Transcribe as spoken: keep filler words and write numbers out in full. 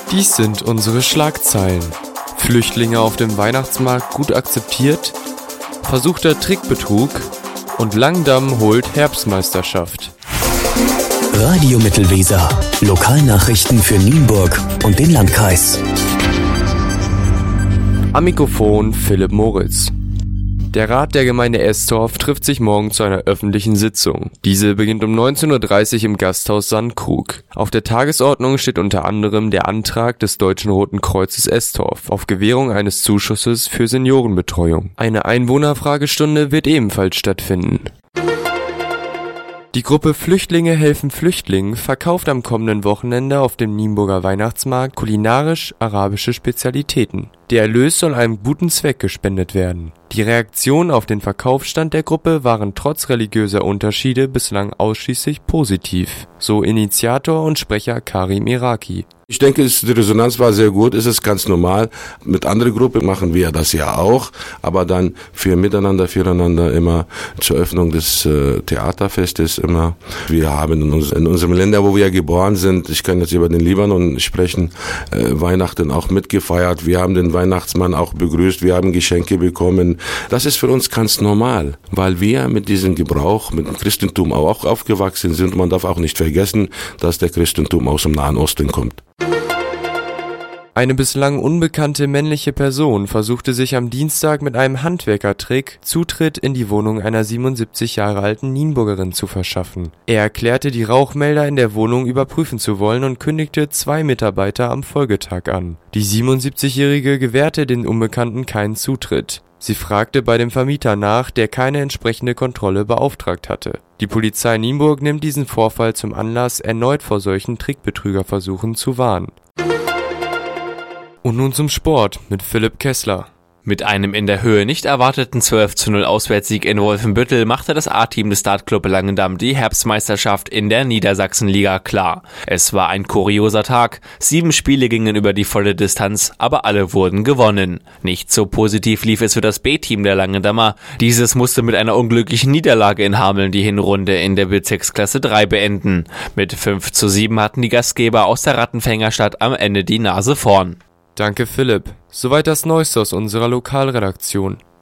Dies sind unsere Schlagzeilen. Flüchtlinge auf dem Weihnachtsmarkt gut akzeptiert, versuchter Trickbetrug und Langdamm holt Herbstmeisterschaft. Radio Mittelweser. Lokalnachrichten für Nienburg und den Landkreis. Am Mikrofon Philipp Moritz. Der Rat der Gemeinde Estorf trifft sich morgen zu einer öffentlichen Sitzung. Diese beginnt um neunzehn Uhr dreißig im Gasthaus Sandkrug. Auf der Tagesordnung steht unter anderem der Antrag des Deutschen Roten Kreuzes Estorf auf Gewährung eines Zuschusses für Seniorenbetreuung. Eine Einwohnerfragestunde wird ebenfalls stattfinden. Die Gruppe Flüchtlinge helfen Flüchtlingen verkauft am kommenden Wochenende auf dem Nienburger Weihnachtsmarkt kulinarisch-arabische Spezialitäten. Der Erlös soll einem guten Zweck gespendet werden. Die Reaktionen auf den Verkaufsstand der Gruppe waren trotz religiöser Unterschiede bislang ausschließlich positiv, so Initiator und Sprecher Karim Iraki. Ich denke, die Resonanz war sehr gut, es ist ganz normal. Mit anderen Gruppen machen wir das ja auch, aber dann für Miteinander, füreinander immer zur Öffnung des äh, Theaterfestes immer. Wir haben in, uns, in unserem Länder, wo wir geboren sind, ich kann jetzt über den Libanon sprechen, äh, Weihnachten auch mitgefeiert. Wir haben den Weihnachtsmann auch begrüßt, wir haben Geschenke bekommen. Das ist für uns ganz normal, weil wir mit diesem Gebrauch, mit dem Christentum auch aufgewachsen sind. Man darf auch nicht vergessen, dass der Christentum aus dem Nahen Osten kommt. Eine bislang unbekannte männliche Person versuchte sich am Dienstag mit einem Handwerkertrick Zutritt in die Wohnung einer siebenundsiebzig Jahre alten Nienburgerin zu verschaffen. Er erklärte, die Rauchmelder in der Wohnung überprüfen zu wollen und kündigte zwei Mitarbeiter am Folgetag an. Die siebenundsiebzigjährige gewährte den Unbekannten keinen Zutritt. Sie fragte bei dem Vermieter nach, der keine entsprechende Kontrolle beauftragt hatte. Die Polizei Nienburg nimmt diesen Vorfall zum Anlass, erneut vor solchen Trickbetrügerversuchen zu warnen. Und nun zum Sport mit Philipp Kessler. Mit einem in der Höhe nicht erwarteten zwölf zu null Auswärtssieg in Wolfenbüttel machte das A-Team des Startclub Langendamm die Herbstmeisterschaft in der Niedersachsenliga klar. Es war ein kurioser Tag. Sieben Spiele gingen über die volle Distanz, aber alle wurden gewonnen. Nicht so positiv lief es für das B-Team der Langendammer. Dieses musste mit einer unglücklichen Niederlage in Hameln die Hinrunde in der Bezirksklasse drei beenden. Mit fünf zu sieben hatten die Gastgeber aus der Rattenfängerstadt am Ende die Nase vorn. Danke Philipp. Soweit das Neueste aus unserer Lokalredaktion.